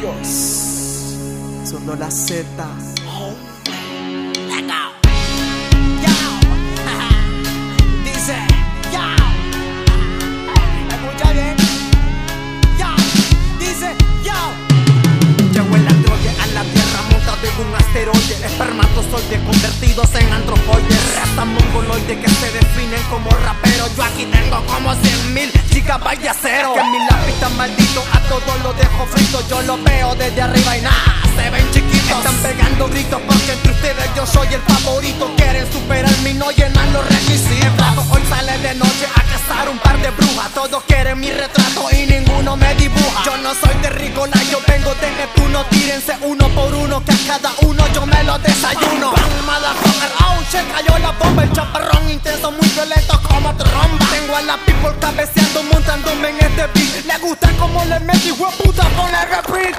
Estudios. Solo la Z. Dice, escucha bien. Dice, llegó el androide a la tierra montado en un asteroide. Espermatozoides convertidos en antropoides. Raza mongoloide que se definen como raperos. Yo aquí tengo como 100.000 gigabytes de acero. Que mi lápiz tan maldito a todo lo dejo frito. Yo lo veo desde arriba y nada, se ven chiquitos. Están pegando gritos porque entre ustedes yo soy el favorito. Quieren superarme y no llenan los requisitos. Hoy sale de noche a cazar un par de brujas. Todos quieren mi retrato y ninguno me dibuja. Yo no soy de Ricola, yo vengo de Neptuno. Tírense uno por uno que a cada uno yo me lo desayuno. Motherfucker, oh, che, cayó la bomba. El chaparrón intenso, muy violento como tromba. Tengo a la people cabeceando, montándome en este beat. Le gusta como le metí, hueputa, con el repeat.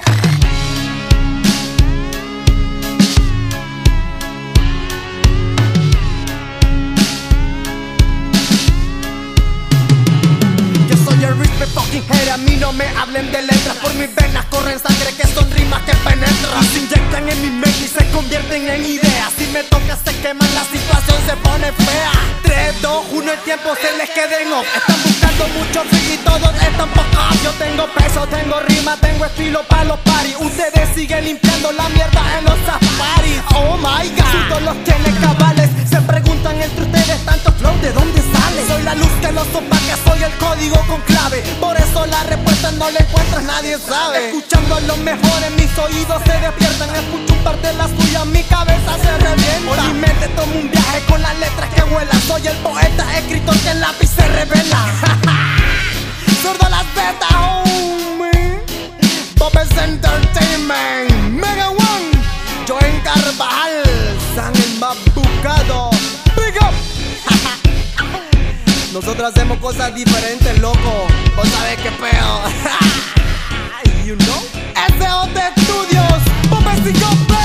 Fucking hater, a mí no me hablen de letras. Por mis venas corren sangre que son rimas que penetran. Se inyectan en mi mente y se convierten en ideas. Si me toca se queman, la situación se pone fea. 3, 2, 1, el tiempo se les queda en off. Están buscando mucho free y todos están pocos. Yo tengo peso, tengo rima, tengo estilo para los parties. Ustedes siguen limpiando la mierda en los safaris. Oh my god, todos los tienen cabales. Se preguntan entre ustedes tanto flow, ¿de dónde sale? Soy la luz que los opaca, soy el código con clave. Por eso la respuesta no la encuentras, nadie sabe. Escuchando lo mejor en mis oídos se despiertan. Escucho un par de las suyas, mi cabeza se revienta. Por mi mente tomo un viaje con las letras que vuelan. Soy el poeta, escritor que el lápiz se revela. Zurdo las betas, homie. Bobes Entertainment, Mega One, Joen Carvajal, San el más buscado. Big up. Nosotros hacemos cosas diferentes, loco. ¿Vos sabés qué pedo? You know? SOT Studios, Bobes y yo.